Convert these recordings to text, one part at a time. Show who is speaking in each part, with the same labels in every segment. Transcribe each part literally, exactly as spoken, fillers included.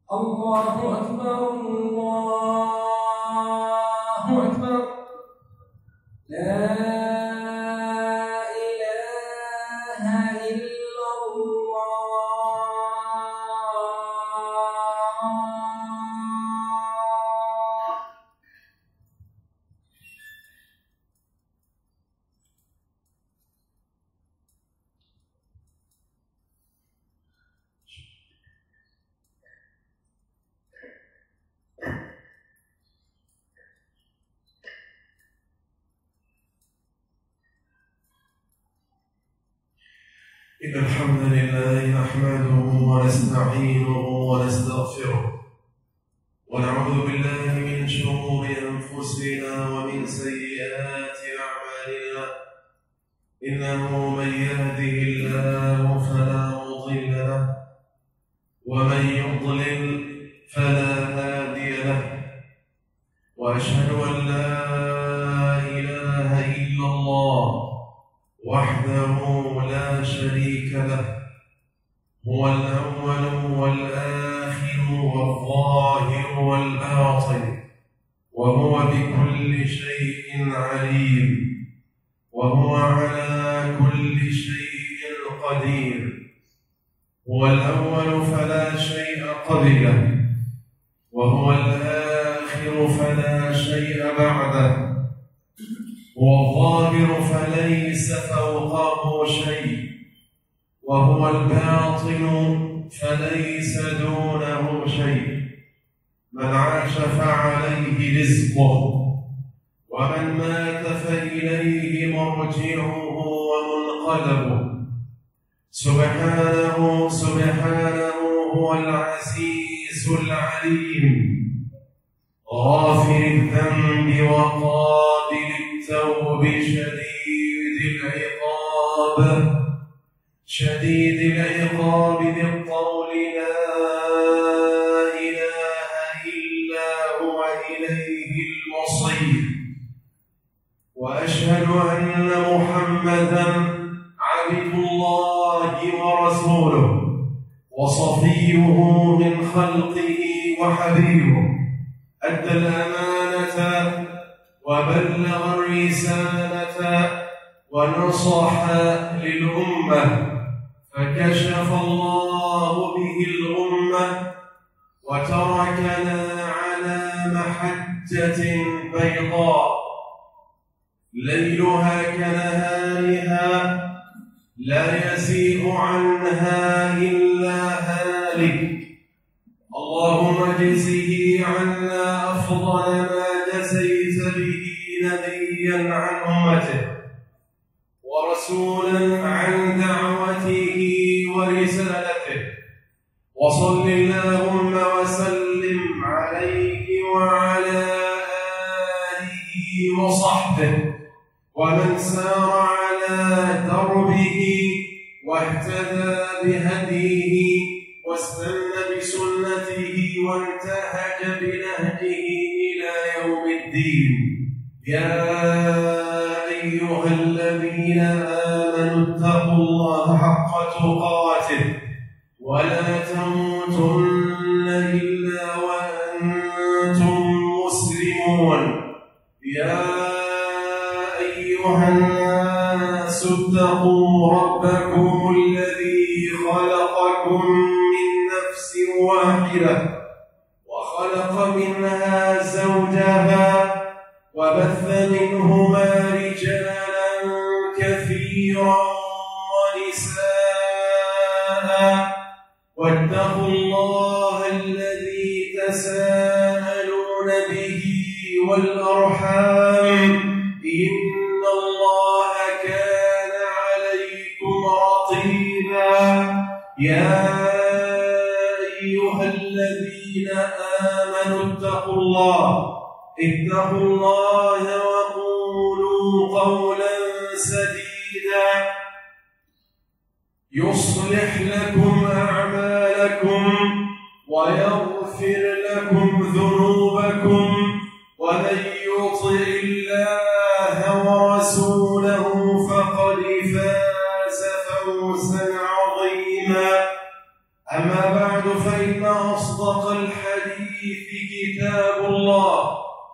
Speaker 1: الله أكبر الله أكبر لا إله إلا الله.
Speaker 2: إن الحمد لله نحمده ونستعينه ونستغفره ونعوذ بالله من شرور أنفسنا ومن سيئات أعمالنا. إنه من يهده الله فلا مضل له ومن يضلل فلا هادي له، وأشهد أن لا إله إلا الله وحده لا شريك له، هو الأول والآخر والظاهر والباطن، وهو بكل شيء عليم، وهو على كل شيء قدير. هو الأول فلا شيء قبله، وهو الآخر فلا شيء بعده، هو الظاهر فليس فوقه شيء، وهو الباطن فليس دونه شيء. من عاش فعليه رزقه، ومن مات فإليه مرجعه ومنقلبه. سبحانه سبحانه هو العزيز العليم، غافر الذنب وقابل التوب، شديد العقاب شديد العقاب ذي الطول، لا إله إلا هو إليه المصير. وأشهد أن محمدًا عبد الله ورسوله وصفيه من خلقه وحبيبه، أدى الأمانة وبلغ الرسالة ونصح للأمة، فكشف الله به الغمة وتركنا على محجة بيضاء ليلها كنهارها، لا يزيغ عنها إلا هالك. اللهم اجزه عنا أفضل ما جزيت به نبيا عن أمته ورسولا عن دعوته ورسالته، وصل اللهم وسلم عليه وعلى آله وصحبه ومن سار على دربه واهتدى بهديه واستنى بسنته وانتهج بنهجه إلى يوم الدين. يا أيها الذين آمنوا اتقوا الله حق تقاته ولا تموتن إلا وأنتم مسلمون. يا أيها الناس اتقوا ربكم الذي خلقكم من نفس واحدة وخلق منها زوجها وبث منهما رجالا كثيرا ونساء، واتقوا الله الذي تساءلون به والأرحام، إن الله كان عليكم رقيبا. يا أيها الذين آمنوا اتقوا الله اتقوا الله وقولوا قولا سديدا يصلح لكم أعمالكم ويغفر لكم ذنوبكم، ومن يطع الله ورسوله فقد فاز فوزا عظيما. أما بعد، فإن أصدق أصدق الحديث كتاب الله،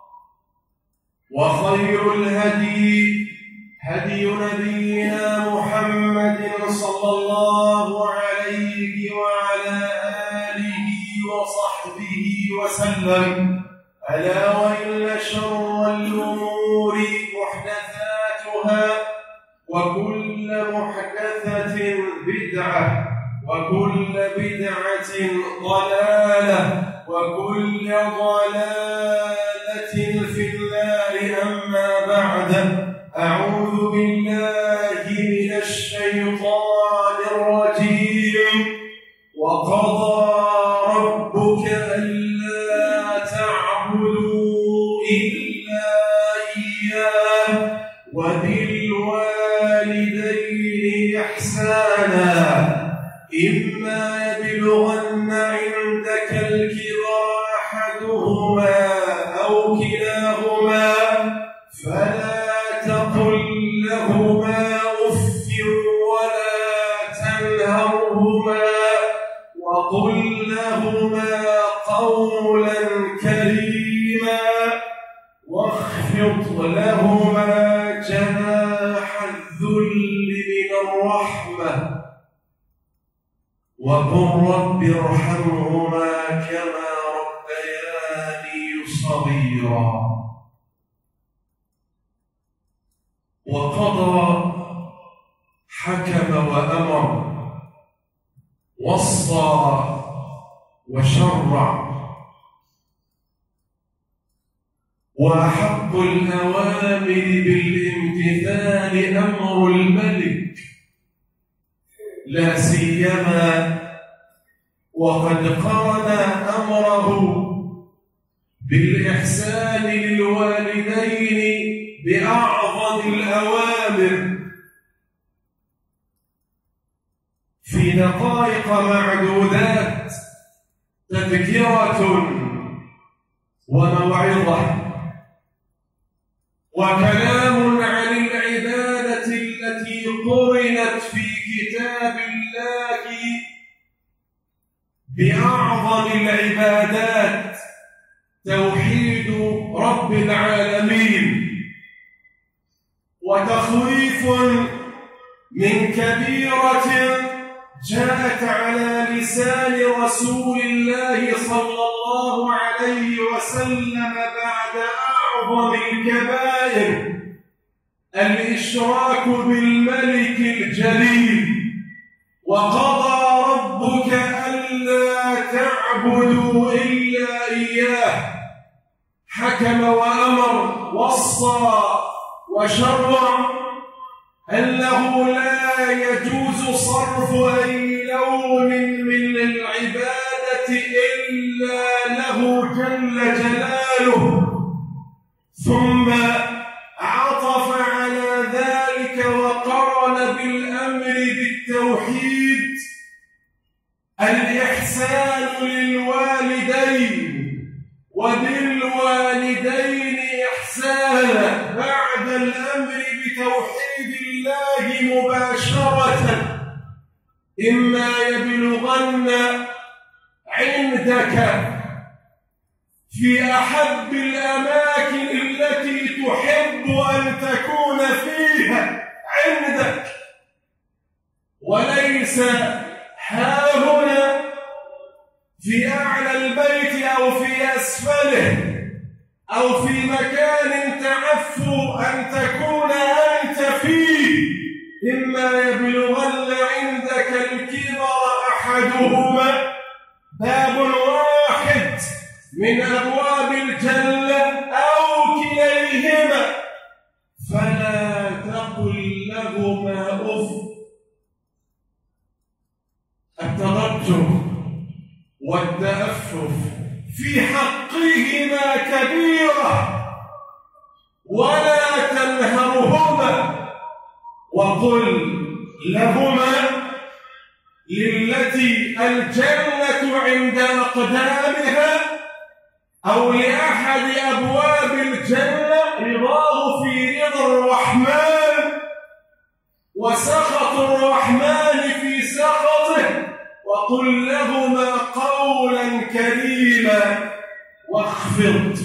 Speaker 2: وخير الهدي هدي نبينا محمد صلى الله عليه وعلى آله وصحبه وسلم. ألا وإن شر الأمور محدثاتها، وكل محدثة بدعة، وكل بدعة ضلالة، وكل ضلالة في النار. أما بعد، أعوذ بالله من الشيطان الرجيم. وقضى ربك ألا تعبدوا إلا إياه وبالوالدين إحسانا، إما يبلغن عندك الكبر أحدهما أو كلاهما فلا تقل لهما أف ولا تنهرهما، وقل لهما قولا كريما، واخفض لهما جناح الذل من الرحمة، وقل رب ارحمهما كما ربياني صغيرا. وقضى حكم وأمر، وصى وشرع، وأحق الأوامر بالامتثال أمر الملك، لا سيما وقد قرن أمره بالإحسان للوالدين بأعظم الأوامر. في دقائق معدودات تذكرة وموعظة، وكلام عن العبادة التي قرنت في كتاب الله بأعظم العبادات، توحيد رب العالمين، وتخويف من كبيرة جاءت على لسان رسول الله صلى الله عليه وسلم بعد أعظم الكبائر، الإشراك بالملك الجليل. وقضى ربك ألا تعبدوا إلا إياه، حكم وأمر، وصى وشرع أنه لا يجوز صرف أي لون من العبادة إلا له جل جلاله. ثم عطف على ذلك وقرن بالأمر بالتوحيد الإحسان للوالدين، وبالوالدين إحسانا، بعد الأمر بتوحيد الله مباشرة. إما يبلغن عندك في أحب الأماكن التي تحب أن تكون فيها عندك، وليس هاهنا في أعلى البيت أو في أسفله أو في مكان تعفو أن تكون أنت فيه. إما يبلغن عندك الكبر أحدهما، باب واحد من أبواب الجنة، أو كليهما فلا تقل لهما أف. التضجر والتأفف في حقهما كبيرة، ولا تنهرهما، وقل لهما للتي الجنة عند أقدامها أو لأحد أبواب الجنة رضاه في رضا الرحمن، وسخط الرحمن في سخطه، وقل لهما قولا كريما واخفض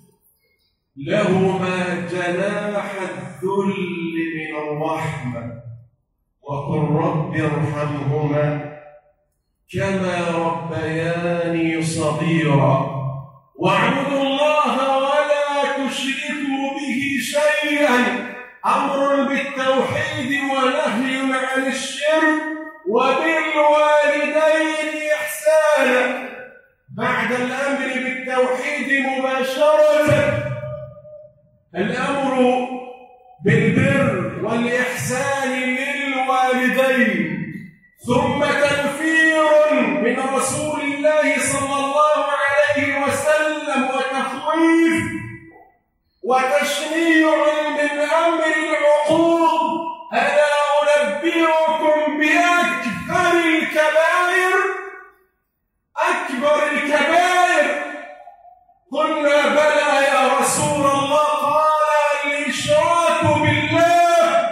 Speaker 2: لهما جناح الذل من الرحمة وقل رب ارحمهما كما ربياني صغيرا واعبدوا الله ولا تشركوا به شيئا أمر بالتوحيد ونهي عن الشرك وبالوالدين إحسانا. بعد الأمر بالتوحيد مباشرة الأمر بالبر والإحسان للوالدين، ثم تنفير من رسول الله صلى الله عليه وسلم وتخويف وتشنيع من أمر العقوق. ألا أنبئكم بأكبر الكبائر؟ أكبر الكبائر. قلنا بلى يا رسول الله. قال الإشراك بالله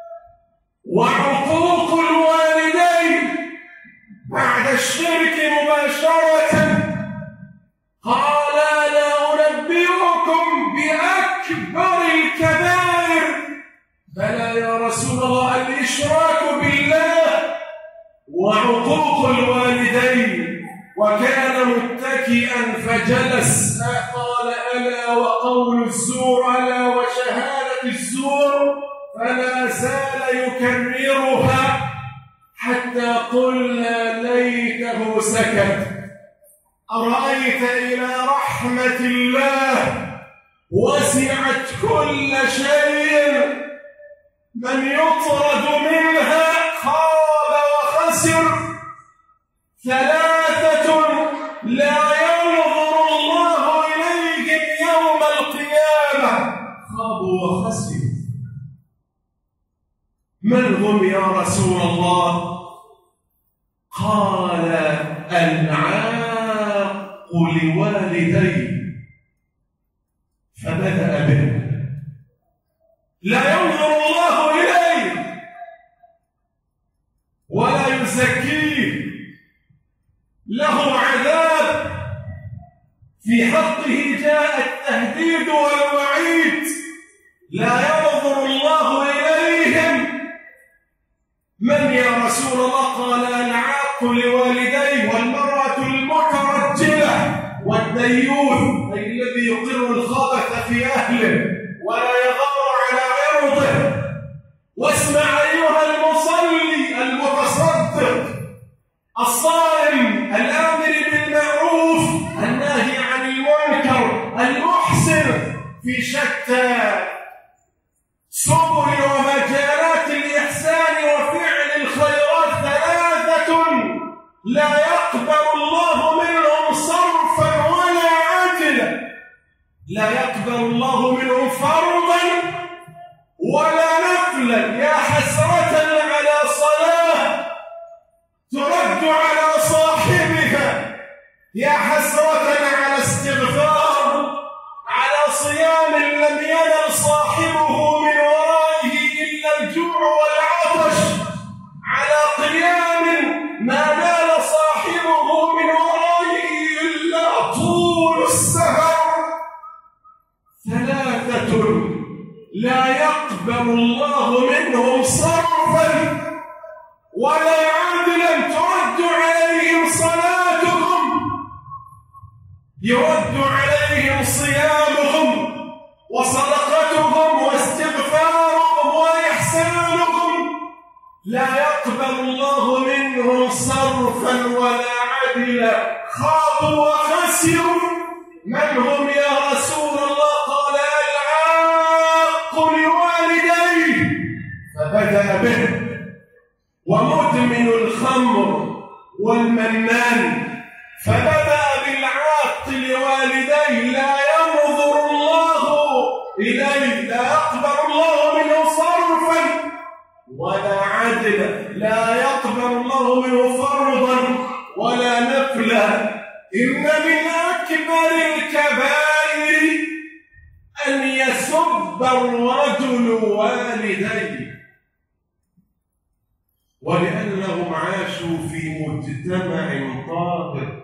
Speaker 2: وعقوق الوالدين. بعد الشرك مباشرة قال لا أنبئكم بأكبر الكبائر؟ بلى يا رسول الله، الإشراك بالله وعقوق الوالدين. وكان متكئا فجلس. قال ألا وقول الزور، ألا وشهادة الزور، فلا زال يكررها حتى قلنا ليته سكت. أرأيت إلى رحمة الله وسعت كل شيء، من يطرد منها خاب وخسر. ثلاثة لا ينظر الله إليهم يوم القيامة، خابوا وخسروا. من هم يا رسول الله؟ قال العاق لوالديه، فبدأ به. لا ينظر الله إليه ولا يزكيه، له عذاب. في حقه جاء التهديد والوعيد. لا ينظر الله إليهم. من يا رسول الله؟ قال العاق لوالديه والمرأة المترجلة والديوث، أي الذي يقر الخبث في أهله ولا يغار على عرضه. واسمع أيها المصلي المتصدق الصائم الآمر بالمعروف الناهي عن المنكر المحسن في شتى سبل ومجالات الإحسان وفعل الخيرات. ثلاثة لا يقبل الله منهم صرفا ولا عدلا. لا يقبل الله منهم فرضا ولا نفلا. يا حسرة على صلاة ترد على صاحبها، يا حسرة على استغفار، على صيام لم ينل صاحبه من ورائه إلا الجوع والعطش، على قيام ما نال صاحبه من ورائه إلا طول السهر. ثلاثة لا يقبل الله منهم صرفا ولا عدلا. ترد عليهم صلاتهم، يرد عليهم صيامهم وصدقتهم واستغفارهم وإحسانهم. لا يقبل الله منهم صرفا ولا عدلا. خابوا وخسروا. من هم يا رسول الله؟ قال العاق لوالديه، فبدأ به. ومدمن الخمر والمنان، فبدأ بالعاق لوالديه. لا ينظر الله إليه، لا يقبل الله منه صرفا ولا عدلا. لا يقبل الله منه فرضا ولا نفلا. إن من أكبر الكبائر أن يسب الرجل والديه. ولأنهم عاشوا في مجتمع طاهر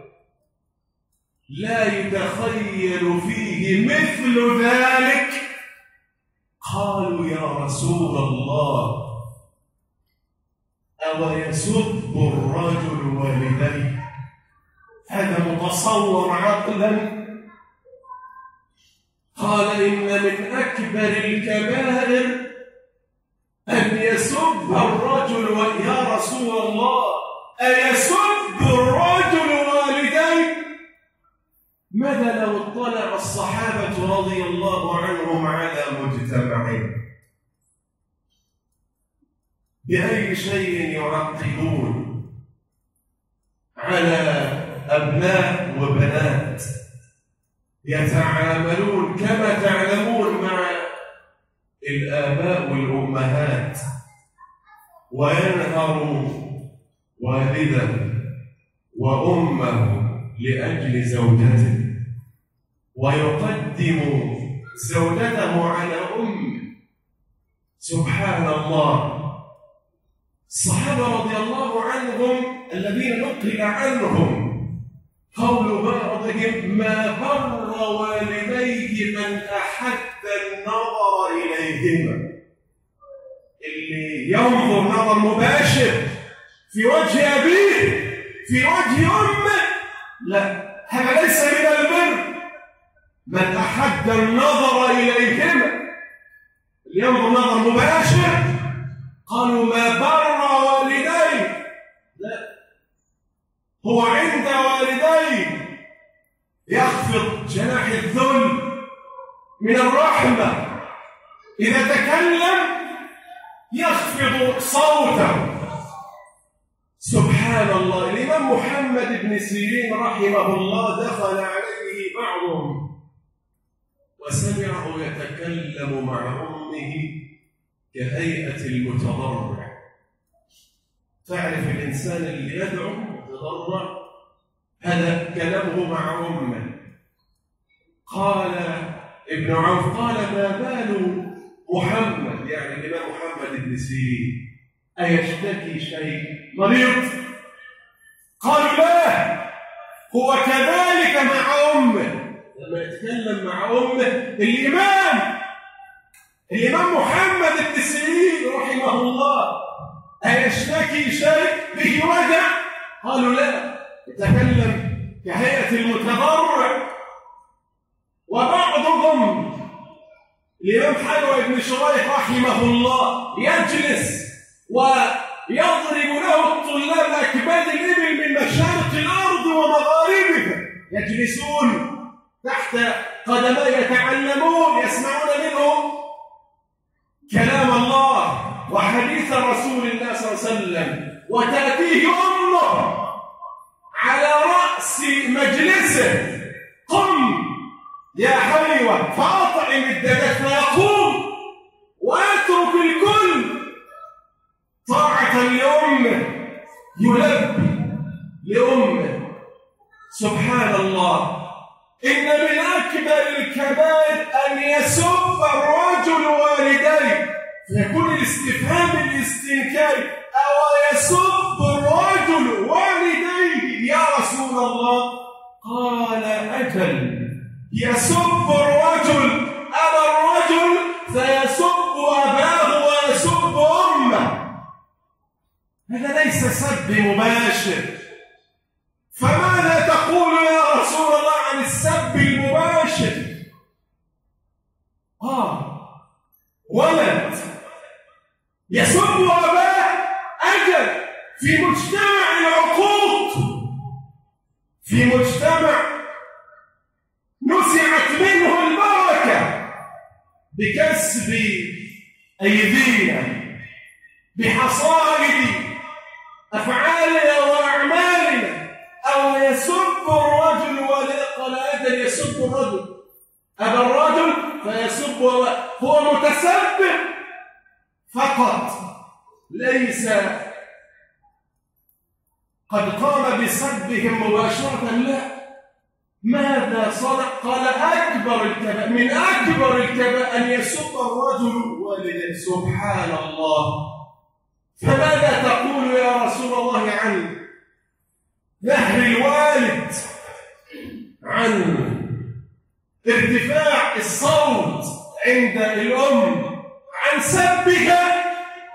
Speaker 2: لا يتخيل فيه مثل ذلك، قالوا يا رسول الله أو يسب الرجل والديه؟ هذا متصور عقلا؟ قال إن من أكبر الكبائر أن يسب الرجل و... يا رسول الله أيسب الرجل والديه؟ ماذا لو اطلع الصحابة رضي الله عنهم على مجتمعهم؟ بأي شيء يعقبون على أبناء وبنات يتعاملون كما تعلمون مع الآباء والأمهات، وينهر والدا وأمه لأجل زوجته ويقدم زوجته على أمه. سبحان الله. الصحابة رضي الله عنهم الذين نقل عنهم قول بعضهم ما بر والديه من أحد النظر إليهما. اللي ينظر نظر مباشر في وجه أبيه في وجه أمه، لا، هذا ليس من البر. من أحد النظر إليهما، اللي ينظر نظر مباشر، قالوا ما بر والديه، لا، هو عند والديه يخفض جناح الذل من الرحمة، إذا تكلم يخفض صوته. سبحان الله. الإمام محمد بن سيرين رحمه الله دخل عليه بعضهم وسمعه يتكلم مع أمه كهيئة المتضرع. تعرف الإنسان اللي يدعو متضرع، هذا كلامه مع أمه. قال ابن عوف قال ما بال محمد، يعني الإمام محمد بن سيرين، أيشتكي شيء؟ مريض؟ قالوا لا، هو كذلك مع أمه. لما يتكلم مع أمه الإمام الإمام محمد بن سيرين رحمه الله، أيشتكي شيء به وجع؟ قالوا لا، يتكلم كهيئة المتضرع. وبعضهم الإمام حلوى بن شريح رحمه الله يجلس ويضرب له الطلاب أكباد الإبل من مشارق الأرض ومغاربها، يجلسون تحت قدميه يتعلمون، يسمعون منه كلام الله وحديث رسول الله صلى الله عليه وسلم، وتأتيه أمه على رأس مجلسه، قم يا حلوى فأطعم الدجاج، فيقوم ويترك الكل طاعة لأمه، يلبي لأمه. سبحان الله. إن من أكبر الكبائر أن يسب الرجل والديه، فيكون الاستفهام الاستنكاري أو يسب الرجل والديه يا رسول الله؟ قال أجل، يسب الرجل أبا الرجل فيسب أباه ويسب أمه. هذا ليس سب مباشر. فماذا تقول يا رسول الله عن السب المباشر؟ آه ولد يسب أباه، أجل، في مجتمع العقوق، في مجتمع نزعت منه البركة بكسب أيدينا، بحصائد أفعالنا وأعمالنا، أو يسب الرجل ولا قال أجل يسب الرجل أبا الرجل فيسب، هو متسبب فقط، ليس قد قام بسبهم مباشرة، لا. ماذا صنع؟ قال أكبر الكبائر، من أكبر الكبائر أن يسب الرجل والديه. سبحان الله. فماذا تقول يا رسول الله عن نهر الوالد، عن ارتفاع الصوت عند الأم، عن سبها،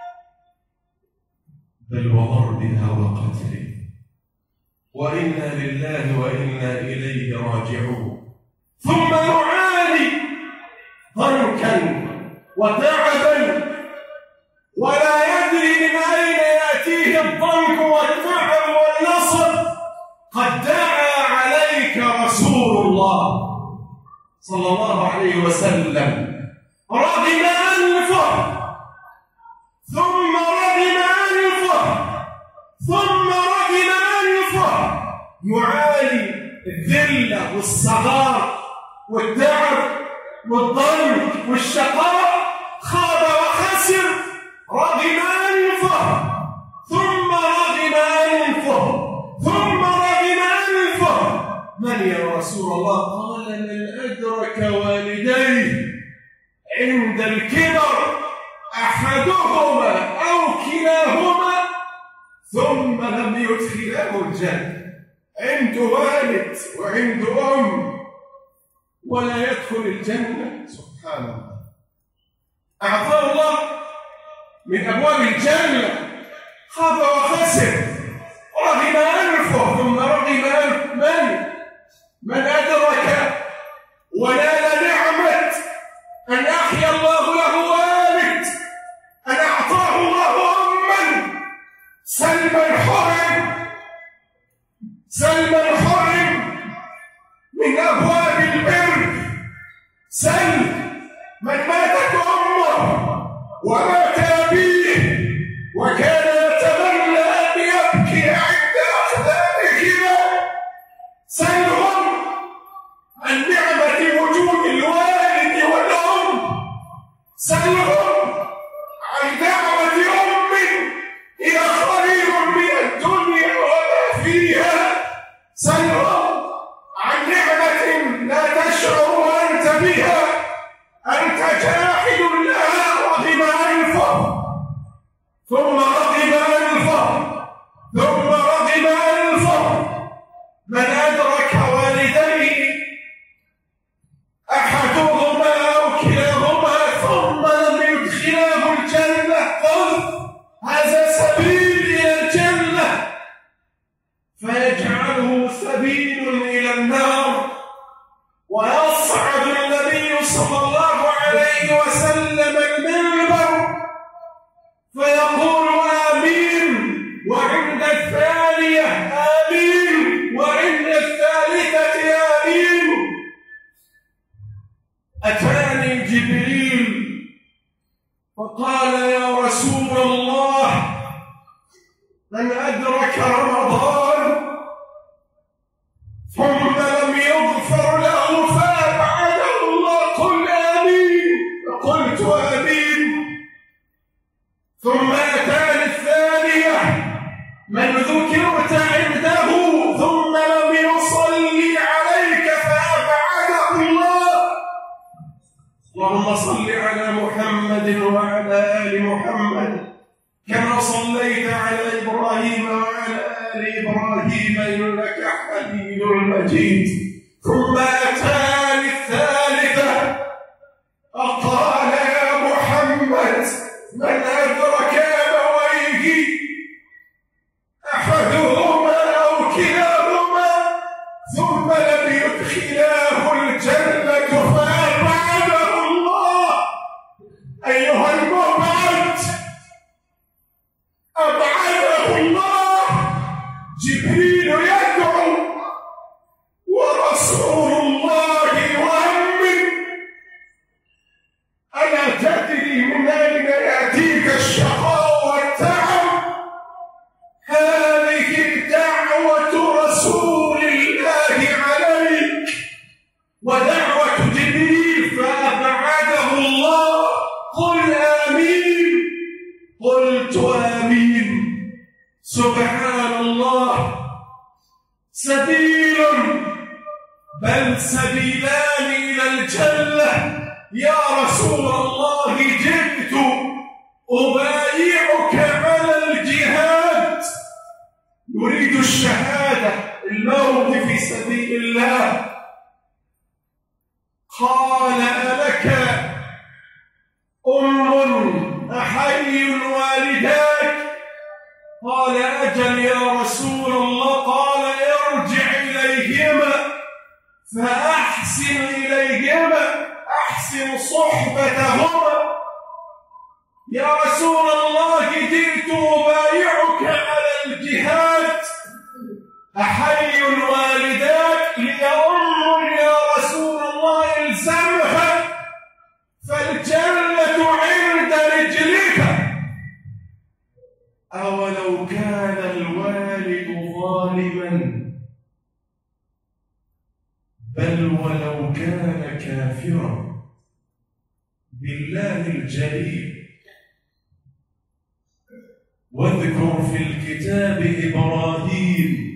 Speaker 2: بل وضربها وقتلها، وإنا لله وإنا إليه راجعون. ثم يعاني ضنكا وتعبا ولا يدري من أين يأتيه الضنك والتعب والنصب. قد دعا عليك رسول الله صلى الله عليه وسلم، رغم أنفه ثم رغم أنفه ثم رغم أنفه، يعاني الذلة والصغار والتعب والضنك والشقاء، خاب وخسر، رغم أنفه ثم رغم أنفه ثم رغم أنفه. من يا رسول الله؟ قال من أدرك والديه عند الكبر أحدهما أو كلاهما ثم لم يدخله الجنة. عنده والد وعنده أم ولا يدخل الجنة، سبحان الله. أعطاه الله من أبواب الجنة، خاب وخسر، رغم أنفه ثم رغم أنف. من من أدرك ونال نعمة أن أحيا الله له والد، أن أعطاه الله أما سلما حرم سلما حرم من أبواب البر. سل من ماتت أمه ومات أبيه وكان يتمنى أن يبكي عند أقدامهما، سلهم عن نعمة وجود الوالد والأم، سلهم عن دعوة أم هي خير من الدنيا وما فيها، سلهم عن نعمة لا تشعر أنت بها، أنت جاحد لها، رغم أنفه ثم رغم أنفه ثم رغم أنفه. من أدرك والديه أحدهما أو كلاهما ثم لم يدخلاه الجنة، قل هذا سبيل إلى الجنة، فيجعله سبيل إلى النار. ويصعد النبي صلى الله عليه وسلم المنبر فيقول آمين، وعند الثانية آمين، وعند الثالثة آمين. أتاني جبريل فقال يا رسول الله من أدرك رمضان ثم لم يغفر له فأبعده الله، قل آمين، فقلت آمين. ثم أتاني الثانية من ذكرت عنده ثم لم يصلي عليك فأبعده الله. اللهم صل على محمد وعلى آل محمد كما صليت على إبراهيم وعلى آل إبراهيم إنك حميد مجيد. ثم أتاني الثالثة فقال يا محمد من أدرك أبويه أحدهما أو كلاهما ثم لم يدخلاه الجنة فأبعده الله. أيها المبعد، أبعده الله. جبريل يدعو ورسول الله يؤمن. ألا تدري من أين يأتيك الشقاء والتعب؟ هذه دعوة رسول الله عليك ودعوة جبريل فأبعده الله. قل آمين. قلت آمين. سبحان الله. سبيل بل سبيلان إلى الجنة. يا رسول الله جئت أبايعك على الشهادة، الموت في سبيل الله. قال: ألك أم أحي والداك؟ قال: أجل يا رسول الله. قال: ارجع إليهما فأحسن إليهما، أحسن صحبتهما. يا رسول الله، جئت أبايعك على الجهاد، أحي والداك؟ لي أم يا رسول الله، الزمها فالجنة عند رجلك. أولو كان الوالد ظالما، بل ولو كان كافرا بالله الجليل. واذكر في الكتاب إبراهيم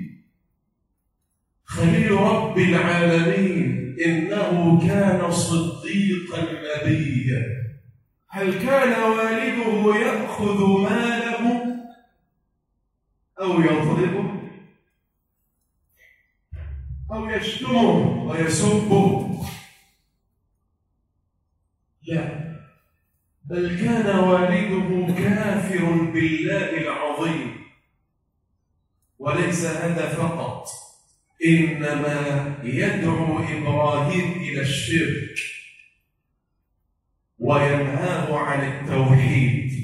Speaker 2: خليل رب العالمين، إنه كان صديقا نبيا. هل كان والده يأخذ ماله أو يضربه أو يشتمه ويسبه؟ لا، بل كان والده كافر بالله العظيم. وليس هذا فقط، إنما يدعو إبراهيم إلى الشرك وينهاه عن التوحيد،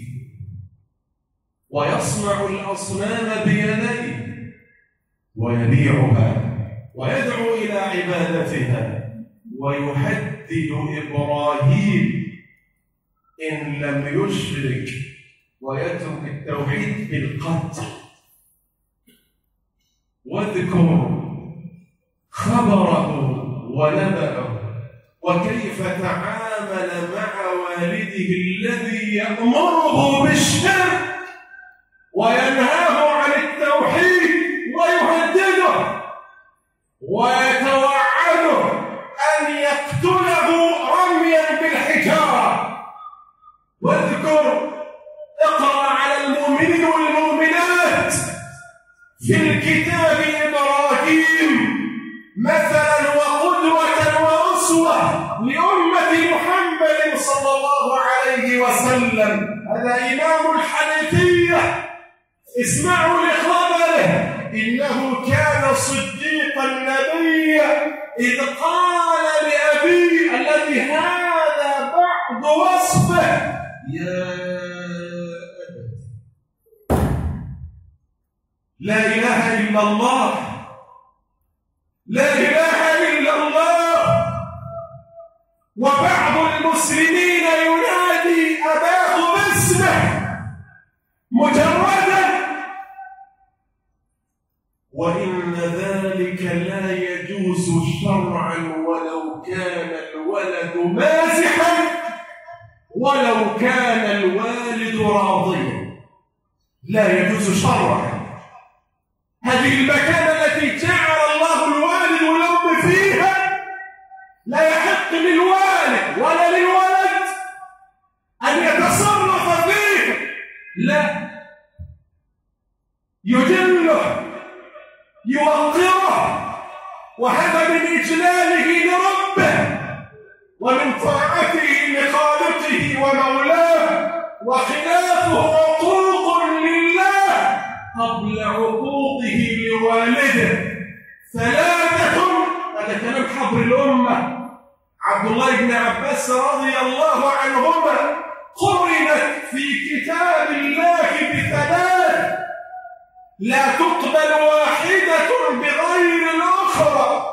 Speaker 2: ويصنع الأصنام بيديه ويبيعها ويدعو إلى عبادتها. ويهدد إبراهيم إن لم يشرك ويترك التوحيد بالقتل. واذكر خبره ونبأه وكيف تعامل مع والده الذي يأمره بالشرك وينهاه عن التوحيد ويهدده ويتوعده أن يقتله رميا بالحجارة. واذكر، اقرأ على المؤمنين والمؤمنات في الكتاب إبراهيم مثلا وقدوة وأسوة لأمة محمد صلى الله عليه وسلم. هذا إمام الحنيفية، اسمعوا لخبره: إنه كان صديقا نبيا، إذ قال لأبيه الذي هذا بعض وصفه: يا أبت لا إله إلا الله، لا إله إلا الله. وبعض المسلمين ينادي أباه باسمه مجردا، وإن ذلك لا يجوز شرعا ولو كان الولد مازحا، ولو كان الوالد راضيا، لا يجوز شرعا. هذه المكانة التي جعل الله الوالد والأم فيها لا يحق للوالد ولا للولد أن يتصرف فيه، لا، يجله يوقره، وهذا من إجلاله لربه ومن طاعته لخالقه ومولاه، وخلافه عقوق لله قبل عقوقه لوالده. ثلاثة، هذا كلام حبر الأمة عبد الله بن عباس رضي الله عنهما، قرنت في كتاب الله بثلاث لا تقبل واحدة بغير الأخرى: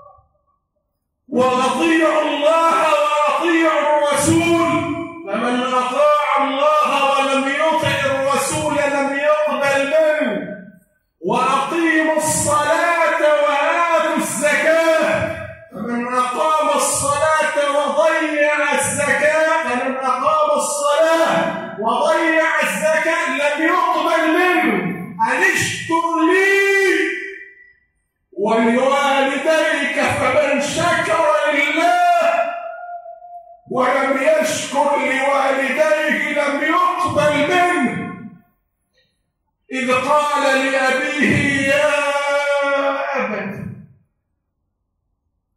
Speaker 2: وأطيعوا الله وأطيعوا الرسول، فمن أطاع الله ولم يطع الرسول لم يقبل منه. وأقيموا الصلاة وآتوا الزكاة، فمن أقام الصلاة وضيع الزكاة فمن أقام الصلاة وضيع الزكاة لم يقبل منه. أن اشكر لي ولوالديك، فمن شكر لله ولم يشكر لوالديه لم يقبل منه. إذ قال لأبيه: يا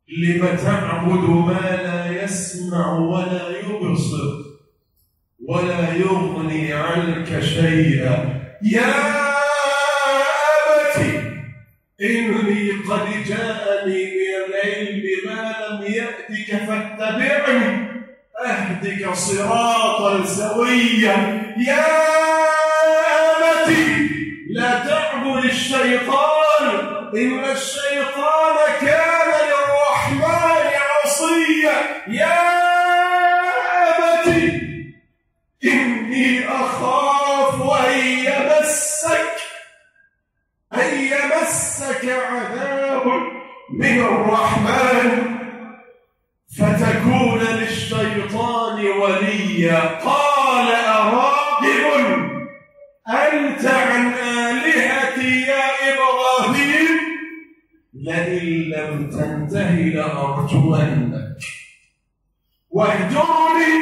Speaker 2: لم تعبد ما لا يسمع ولا يبصر ولا يغني عنك شيئا؟ يا أبت إني قد جاءني من العلم ما لم يأتك فاتبعني أهدك صراطا سويا. يا أبت لا تعبد الشيطان إن الشيطان كان للرحمن عصيا. يا أبت إني أخاف أن يمسك أن يمسك عذاب من الرحمن فتكون للشيطان وليا. قال أراغب أنت عن آلهتي يا إبراهيم لئن لم تنته لأرجمنك واهجرني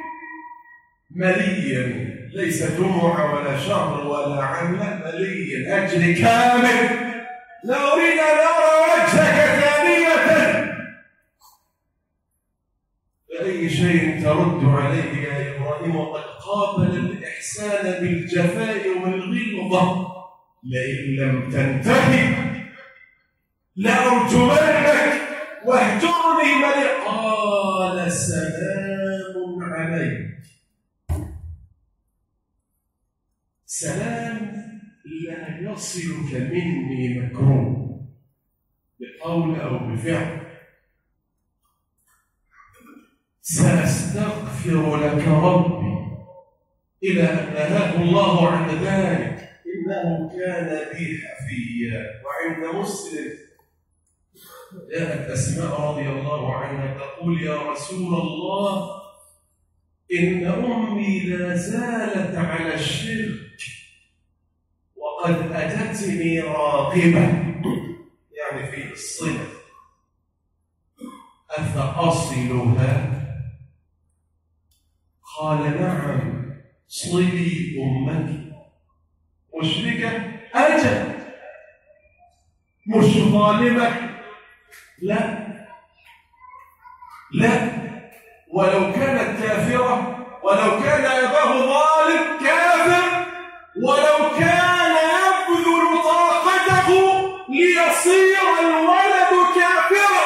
Speaker 2: مليا. ليس جمعة ولا شهر ولا عام، مليا أجل كامل. لا أريد أن أرى وجهك ثانية. فأي شيء ترد عليه يا إبراهيم وقد قابل الإحسان بالجفاء والغلظة؟ لئن لم تنتهي لأرجمنك واهجرني مليا. قال سلام عليك. سلام لا يصلك مني مكروه بقول أو بفعل. سأستغفر لك ربي إلى أن نهاه الله عن ذلك إنه كان بي حفيا. وعند مسلم جاءت أسماء رضي الله عنها تقول يا رسول الله إن أمي لا زالت على الشرك وقد أتتني راغبة، يعني في الصلة، أفأصلها؟ قال نعم صلي أمك. مشركة؟ أجل. مش ظالمة؟ لا لا. ولو كانت كافرة، ولو كان أباه ظالم كافر، ولو كان يبذل طاقته ليصير الولد كافرا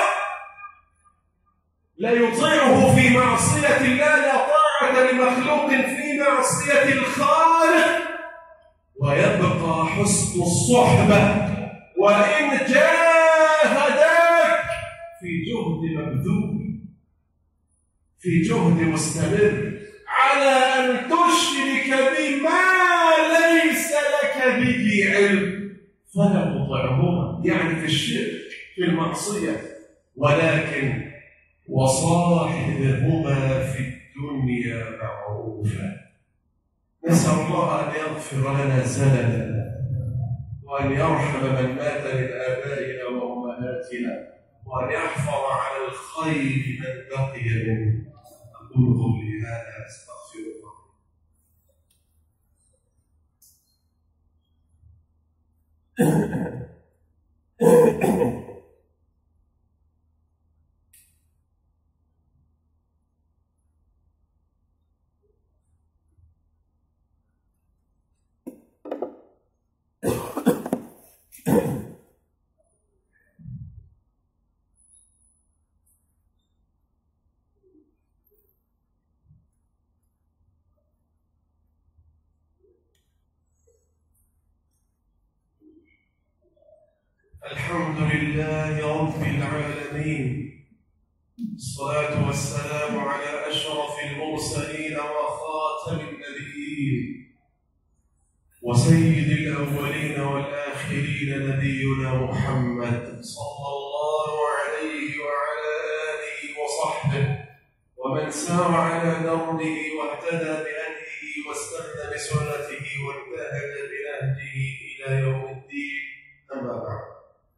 Speaker 2: لا يطيعه في معصية الله. لا طاعة لمخلوق في معصية الخالق. ويبقى حسن الصحبة وإن جاهداك في جهد مبذول، في جهد مستمر على أن تشرك بما ليس لك به علم فلا تطعهما، يعني في الشرك في المعصية، ولكن وصاحبهما في الدنيا معروفا. نسأل الله أن يغفر لنا زللنا وأن يرحم من مات من آبائنا وأمهاتنا وأن يحفظ على الخير من بقي منه. أقول قولي هذا أستغفر الله. الحمد لله رب العالمين، الصلاة والسلام على أشرف المرسلين وخاتم النبيين وسيد الأولين والآخرين نبينا محمد صلى الله عليه وعلى آله وصحبه ومن سار على دربه واهتدى بهديه واستنى بسنته وانتهج بنهجه إلى يوم الدين. أما بعد،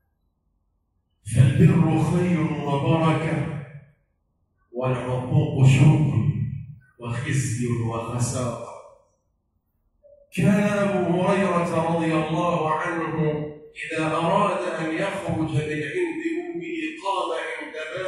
Speaker 2: فالبر خير وبركة والعقوق شكر وخزي وخسارة. كان أبو هريرة رضي الله عنه إذا أراد أن يخرج من عند أمه قام عند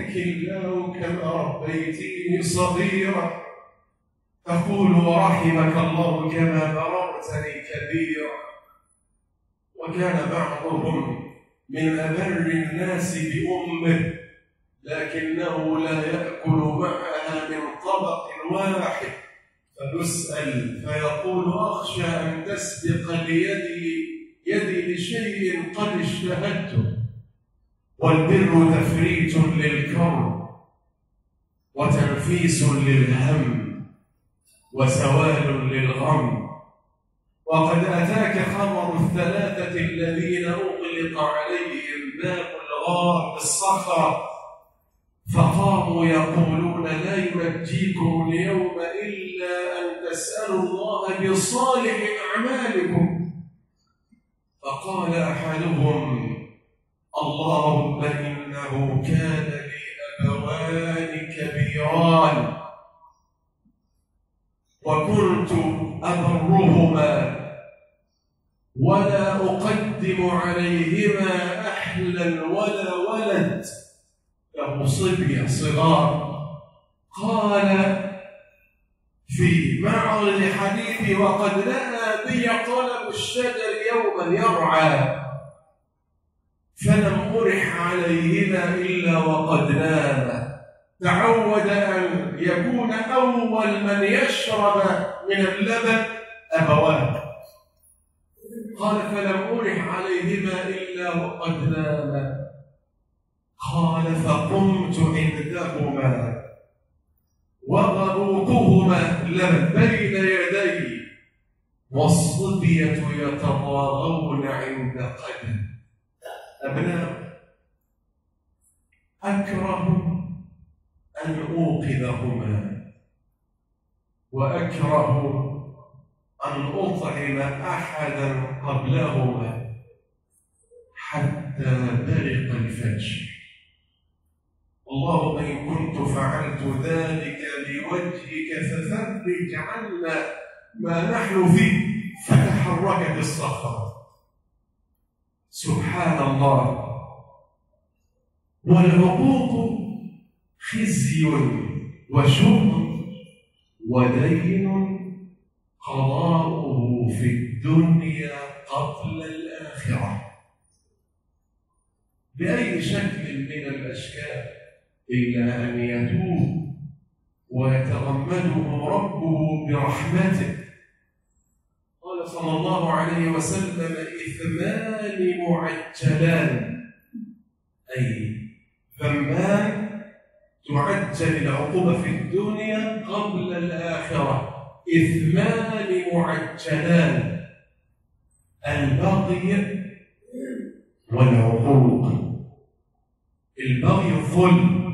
Speaker 2: كلاه كما ربيتيني صغيرا، تقول ورحمك الله كما بررتني كبيرا. وكان بعضهم من أبر الناس بأمه، لكنه لا يأكل معها من طبق واحد، فيسأل فيقول أخشى أن تسبق ليدي يدي لشيء قد اشتهدته. والبر تفريج للكرب وتنفيس للهم وزوال للغم. وقد أتاك خبر الثلاثة الذين أغلق عليهم باب الغار بالصخرة، فقاموا يقولون لا ينجيكم اليوم إلا أن تسألوا الله بصالح أعمالكم. فقال أحدهم اللهم إنه كان لي أبوان كبيران وكنت أبرهما ولا أقدم عليهما أحلا ولا ولد، له صبية صغار. قال في معرض حديثي وقد لنا بي طلب الشجر يوما يرعى، فلم أرح عليهما إلا وقد نام. تعود أن يكون أول من يشرب من اللبن أبواه. قال فلم أرح عليهما إلا وقد نام. قال فقمت عندهما وغروقهما لبن بين يدي والصبية يتضاغون عند قدم. أبناء، أكره أن أوقظهما وأكره أن أطعم أحدا قبلهما حتى برق الفجر. اللهم إن كنت فعلت ذلك لوجهك ففرج عنا ما نحن فيه. فتحركت الصخرة. سبحان الله. والعقوق خزي وشؤم ودين قضاؤه في الدنيا قبل الآخرة بأي شكل من الأشكال، إلا أن يتوب ويتغمده ربه برحمته. قال صلى الله عليه وسلم إثمان معجلان، أي ذنبان تعجل العقوبة في الدنيا قبل الآخرة. إثمان معجلان: البغي والعقوق. البغي الظلم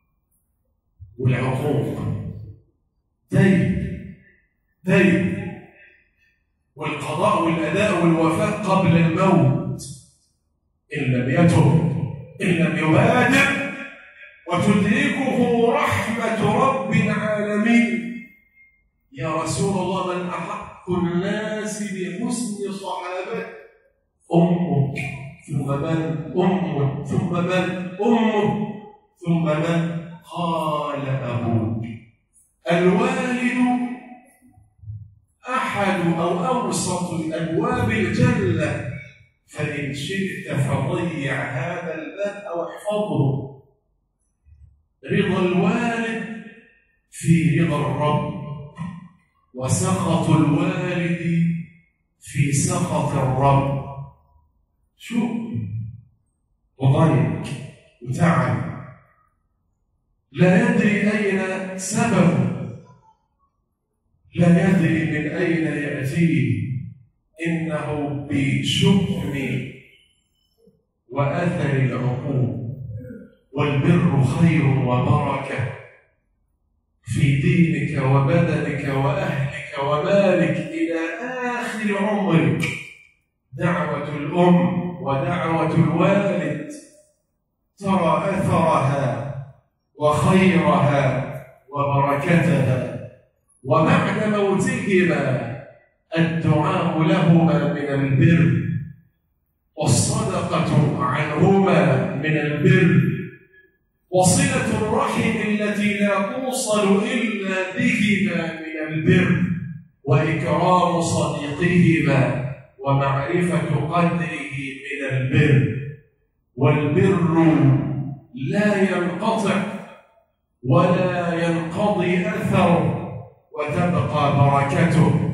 Speaker 2: والعقوق دين دين والقضاء والأداء والوفاء قبل الموت إن لم يتب، إن لم يبادر، وتدركه رحمة رب العالمين. يا رسول الله، من أحق الناس بحسن صحابته؟ أمك، ثم من؟ أمك، ثم من؟ أمك، ثم من؟ قال أبوك. الوالد أحد أو أوسط الأبواب الجنة، فإن شئت فضيع هذا الباب أو احفظه. رضا الوالد في رضا الرب، وسخط الوالد في سخط الرب. شو وضيق وتعب، لا يدري أين سبب، لا يدري من أين يأتيه. إنه بشؤم وأثر العقوق. والبر خير وبركة في دينك وبدنك وأهلك ومالك إلى آخر عمرك. دعوة الأم ودعوة الوالد ترى أثرها وخيرها وبركتها، وبعد موتهما الدعاء لهما من البر، والصدقة عنهما من البر، وصلة الرحم التي لا توصل إلا بهما من البر، وإكرام صديقهما، ومعرفة قدره من البر. والبر لا ينقطع ولا ينقضي أثره، وتبقى بركته،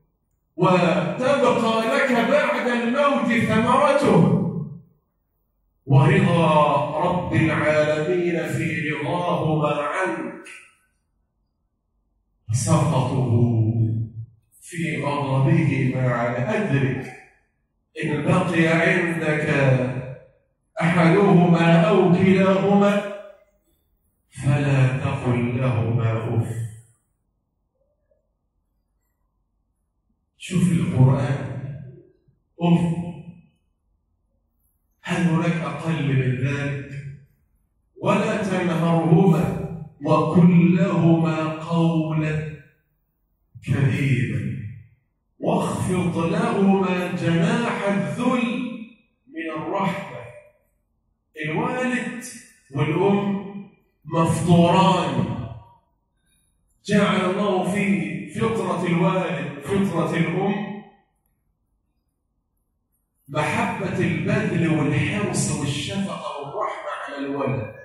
Speaker 2: وتبقى لك بعد الموت ثمرته. ورضا رب العالمين في رضاهما عنك، سخطه في غضبهما عن أدرك. إن بقي عندك أحدهما أو كلاهما فلا تقل لهما أف. شوف القرآن، أف. هل هناك أقل من ذلك؟ ولا تنهرهما وقل لهما قولا كريما، واخفض لهما جناح الذل من الرحمة. الوالد والأم مفطوران، جعل الله في فطرة الوالد فطرة الأم محبة البذل والحرص والشفقة والرحمة على الولد.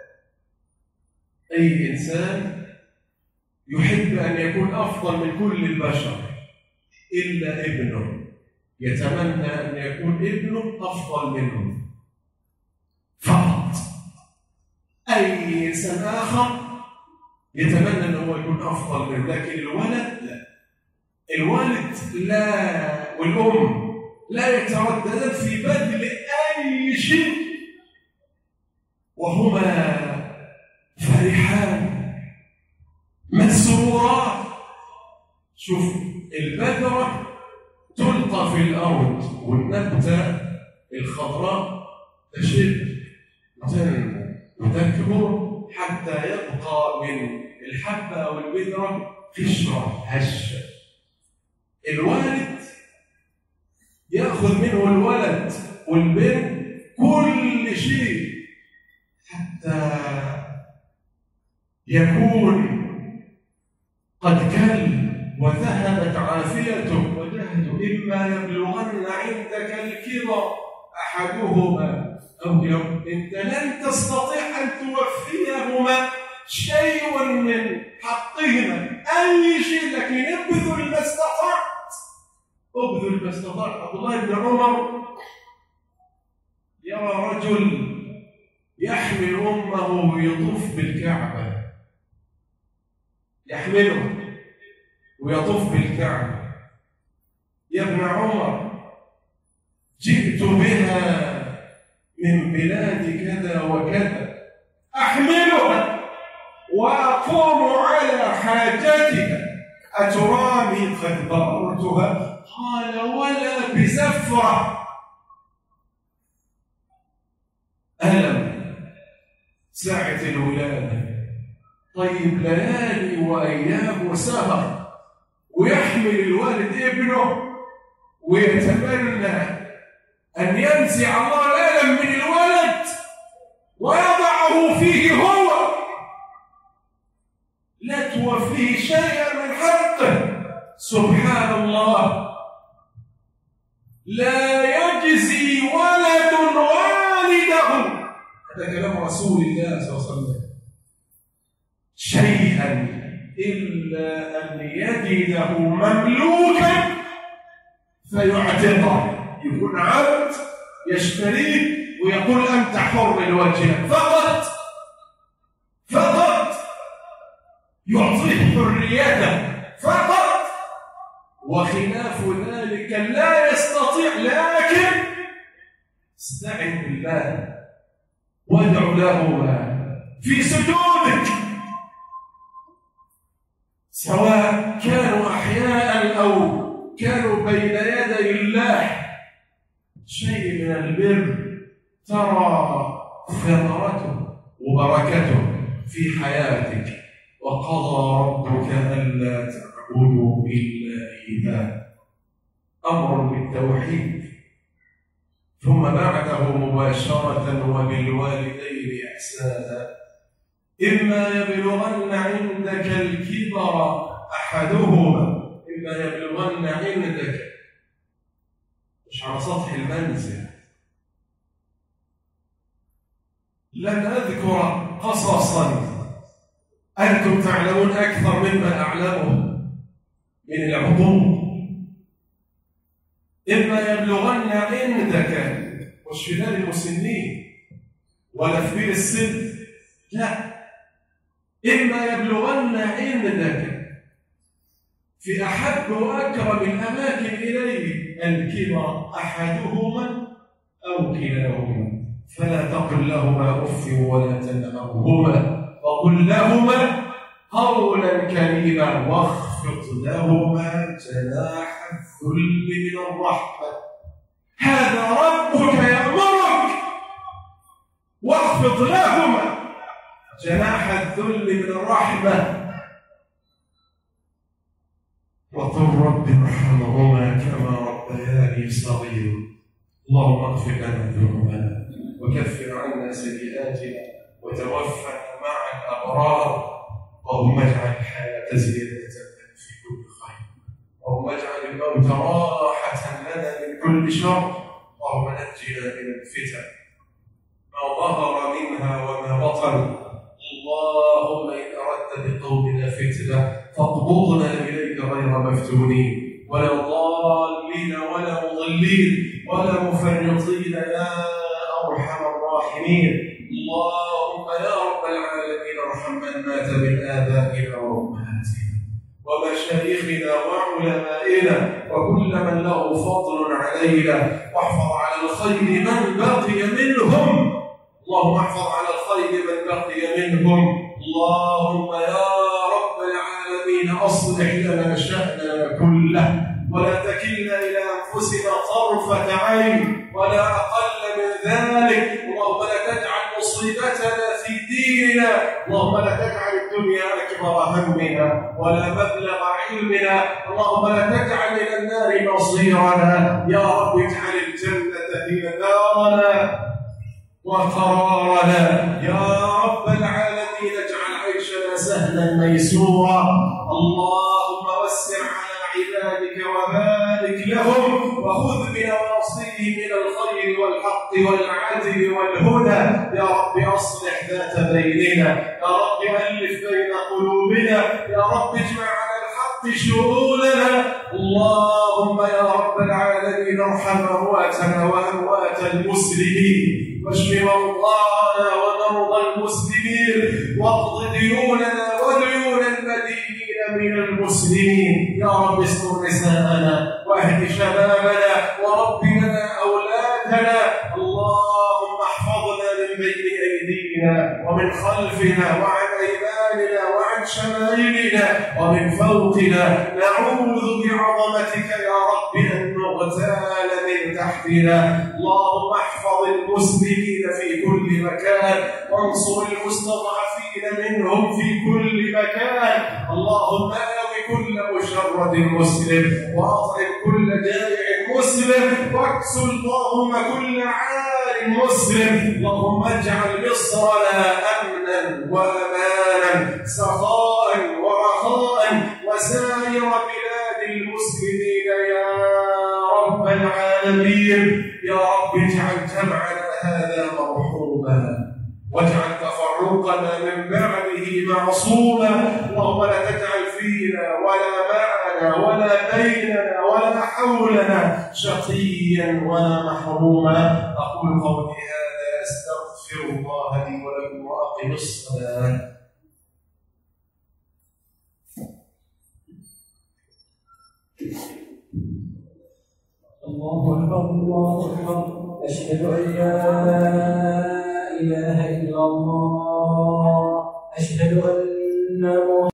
Speaker 2: أي إنسان يحب أن يكون أفضل من كل البشر إلا ابنه، يتمنى أن يكون ابنه أفضل منه فقط. أي إنسان آخر يتمنى أنه يكون أفضل منه، لكن الولد لا. الوالد لا والأم لا يترددان في بذل أي شيء، وهما فرحان مسروران. شوف، البذرة تلقى في الأرض والنبتة الخضراء تشد وتكبر حتى يبقى من الحبة أو البذرة قشرة هشة. الوالد يأخذ منه الولد والبنت كل شيء حتى يكون قد كل وذهبت عافيته وجهده. إما يبلغن عندك الكبر أحدهما أو يوم أنت لن تستطيع أن توفيهما شيء من حقهما، أي شيء، لكن ابذل ما استطعت، ابذل ما استطعت. عبد الله بن عمر يرى رجل يحمل أمه ويطوف بالكعبة، يحمله ويطوف بالكعبة. يا ابن عمر، جئت بها من بلاد كذا وكذا، أحملها وأقوم على حاجتها، أتراني قد بررتها؟ قال ولا بزفرة. ألم ساعة الولادة، طيب ليالي وأيام وسهر، ويحمل الوالد ابنه ويتمنى أن ينزع الله الألم من الولد ويضعه فيه هو، لا توفيه شيئا من حقه. سبحان الله، لا يجزي ولد والده، هذا كلام رسول الله صلى الله عليه وسلم، شيئا إلا أن يجده مملوكا فيعتقه، يكون عبد يشتريه ويقول أنت حر الوجه، فقط فقط يعطيه حريته فقط، وخلاف ذلك لا يستطيع. لكن استعن بالله وادع له في سجودك، سواء كانوا أحياء أو كانوا بين يدي الله. شيء من البر ترى ثمرته وبركته في حياتك. وقضى ربك ألا تعبدوا إلا إياه، أمر بالتوحيد، ثم بعده مباشرة وبالوالدين إحسانا إما يبلغن عندك الكبر أحدهما، إما يبلغن عندك، مش على سطح المنزل. لن أذكر قصصا أنتم تعلمون أكثر مما أعلمه من العقوق. إما يبلغن عندك، مش في دار المسنين ولا في بير السن، لا، إما يبلغن عندك في أحب وأكرم الأماكن إليه الكبر أحدهما أو كلاهما، فلا تقل لهما أف ولا تنهرهما وقل لهما قولا كريما واخفض لهما جناح الذل من الرحمة. هذا ربك يأمرك، واخفض لهما جناح الذل من الرحمة، وقل رب ارحمهما كما ربياني صغيرا. اللهم اغفر لنا ذنوبنا وكفر عنا سيئاتنا وتوفنا مع الأبرار. اللهم اجعل الحياة زيادة في كل خير، اللهم اجعل الموت راحة لنا من كل شر. اللهم نجنا من الفتن ما ظهر منها وما بطن. اللهم إن أردت بقومنا فتنة فاقبضنا إليك غير مفتونين ولا ضالين ولا مضلين ولا مفرطين يا أرحم الراحمين. اللهم يا رب العالمين ارحم من مات من آبائنا وأمهاتنا ومشايخنا وعلمائنا وكل من له فضل علينا، واحفظ على الخير من بقي منهم. اللهم احفظ على الخير من بقي منهم. اللهم يا رب العالمين أصلح لنا شأننا كله ولا تكلنا إلى أنفسنا طرفة عين ولا أقل من ذلك. اللهم لا تجعل مصيبتنا في ديننا، اللهم لا تجعل الدنيا أكبر همنا ولا مبلغ علمنا، اللهم لا تجعل إلى النار مصيرنا. يا رب اجعل الجنة هي دارنا وقرارنا. يا رب العالمين اجعل عيشنا سهلا ميسورا. اللهم وسع على عبادك وبارك لهم وخذ بنواصيهم من الخير والحق والعدل والهدى. يا رب اصلح ذات بيننا، يا رب الف بين قلوبنا، يا رب اجمع على الحق شؤوننا. اللهم يا رب العالمين ارحم امواتنا واموات المسلمين واشف مرضانا ومرضى المسلمين واقض ديوننا وديون المدينين من المسلمين. يا رب استر نساءنا واهد شبابنا ورب لنا اولادنا. اللهم احفظنا من بين ايدينا ومن خلفنا وعن ايماننا وعن شمائلنا ومن فوقنا. نعوذ بعظمتك يا رب ان نغتال من تحتنا. اللهم احفظ المسلمين في كل مكان وانصر المستضعفين منهم في كل مكان. اللهم آوِ كل مشرد مسلم واطعم كل جائع مسلم واكسو اللهم كل عار مسلم. اللهم اجعل مصرنا امنا وامانا سخاء ورخاء وسائر بلاد المسلمين يا رب العالمين. يا رب اجعل جمعنا هذا مرحوما واجعل تفرقنا من بعده معصوما. اللهم لا تجعل فينا ولا معنا ولا بيننا ولا حولنا شقيا ولا محروما. اقول قولي هذا استغفر الله لي ولكم واقم الصلاه.
Speaker 1: الله أكبر الله أكبر. أشهد أن لا إله إلا الله. أشهد أن محمدا